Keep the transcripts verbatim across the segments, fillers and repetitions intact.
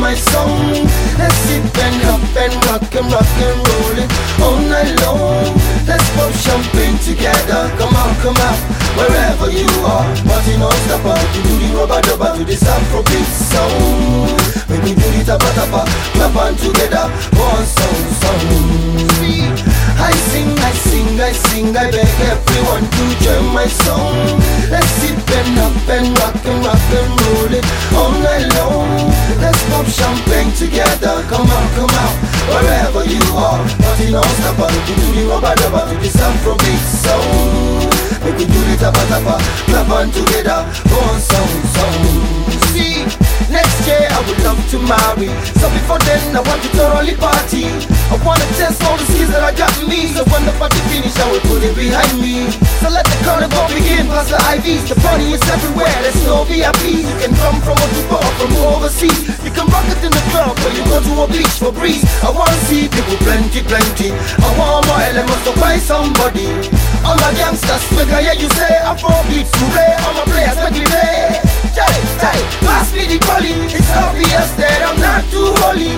my song. Let's sip and up and rock and rock and roll it all night long. Let's pop champagne together. Come on, come out, wherever you are. Party non-stop, we do the rubber dubber to this Afrobeat song. When we do the tapa tapa, clap on together, one song, song. See, I sing, I sing, I sing, I beg everyone to join my song. Let's sip and up and rock and rock and roll it all night long. Let's pop champagne together, come on, come out, wherever you are. Party non-stop, we do the rubber dubber to this Afrobeat song. Make we do the tapa tapa, clap on together, one song, song. See, next year I would love to marry, so before then I want to thoroughly party. I wanna test all the skills that I got in me, so when the party finish I will put it behind me. So let the carnival begin, past the I Vs. The party is everywhere, there's no V I Ps. You can come from Otubo or from overseas. You can rock it in the club or you go to a beach for breeze. I wanna see people plenty, plenty. I want more elements to buy somebody. All my youngsters, make I hear you say Afrobeats, hooray. All my players, make me play. Jai, jai, pass me the collie. It's obvious that I'm not too holy.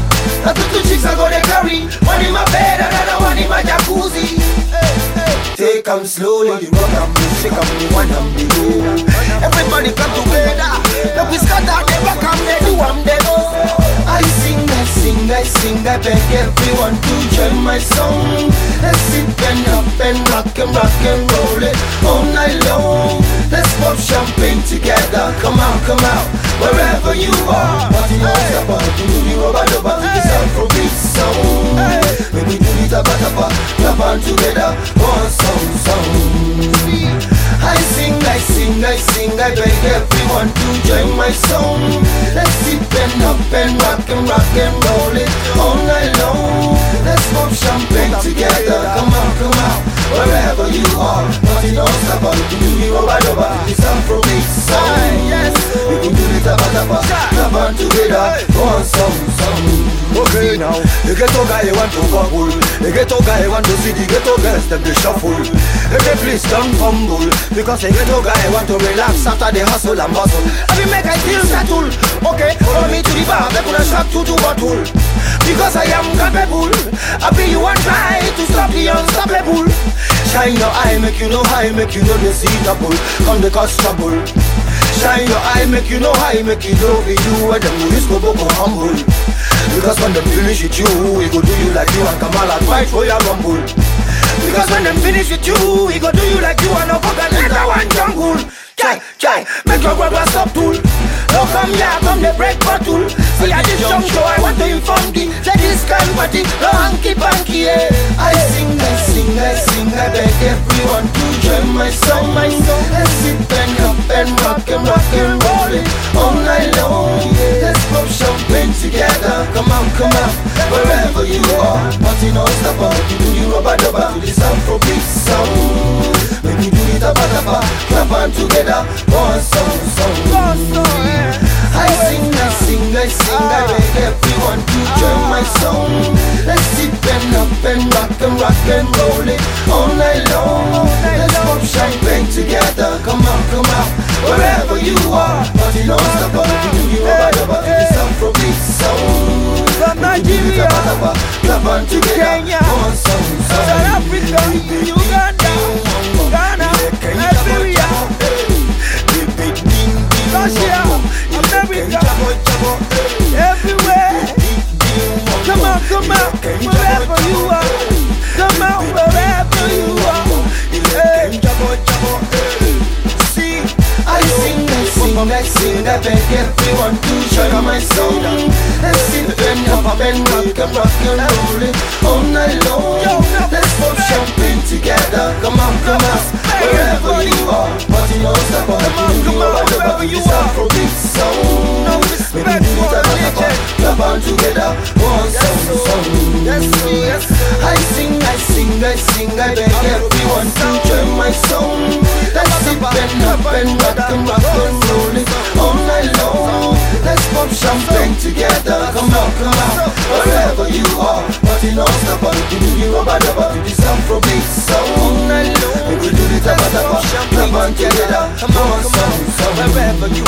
I took two chicks I go they carry. One in my bed, another one in my jacuzzi. Hey, hey. Take 'em slowly, you rock 'em, you shake 'em, you want 'em below. Everybody come together. Let we scatter, they rock 'em, they do 'em, they go. I sing, I sing, I sing, I beg everyone to join my song. Let's sit and up and rock and rock and roll it all night long. Let's pop champagne together, come out, come out, wherever you are. Party non-stop, we do the rubber dubber to this Afrobeat song. When we do the tapa tapa, clap on together, one song, song. I sing, I sing, I sing, I beg everyone to join my song. Let's sit and up and rock and rock and roll it all night long. Let's pop champagne together, come on, come out, wherever you are. Party non-stop, we do the rubber dubber to this Afrobeat song. We can do the tapa tapa, clap on together, one song, song. Okay now, the ghetto guy want to bubble. The ghetto guy want to see the ghetto girls them they shuffle. If they please don't fumble, because the ghetto guy want to relax after the hustle and bustle. I will make I feel settle. Okay, follow me to the bar, they gonna shop to do bottle. Because I am capable, I be you one try to stop the unstoppable. Shine your eye, make you know high, make you know the see double. Come the cause trouble. Shine your eye, make you know high, make you know be you where the movies go go humble. Because when them finish with you, we go do you like you and Kamala fight for your rumble. Because when them finish with you, we go do you like you and Okogaleta one jungle. Chai, chai, make your brother stop tool. Oh come here, come the break bottle. See at this young show, I want to inform thee. Say this kind party, no hanky panky, yeah. I sing, I sing, I sing, I beg everyone to join my song, my song. Let's sit and up and rock and rock and roll it all night long. Let's pop champagne together, come on, come out, wherever you are. Party non-stop, we do the rubber dubber to this Afrobeat song. When we do the tapa tapa, clap on together, one song, song. I sing, I sing, I sing, I beg everyone to join my song. Let's sit and up and rock and rock and roll it all night long. Let's pop champagne together, come on, come out, wherever you are. Party non-stop, we do the rubber dubber to this Afrobeat song. From Nigeria, clap on together, Kenya, one song, song. South Africa, Uganda, Ghana, Nigeria, Russia, America, everywhere. Come on, come out, wherever you are. Come out, wherever you are. Hey. See, I sing, I sing, I sing, I beg everyone to join my song. Let's sit and up and rock and rock and roll it all night long. Let's pop champagne together, come on, come out, wherever you are. Party non-stop, come on, wherever you are. Afrobeat song. No respect for religion. Clap on together, one song, song. I sing, I sing, I sing, I beg everyone to join my song. Let's sit and up and rock and rock and roll it all night long. Let's pop champagne together, come on, come out, wherever you are. Party non-stop, we do the rubber dubber to this Afrobeat song. We will do the tapa tapa, clap on together, come on, song, song. Wherever you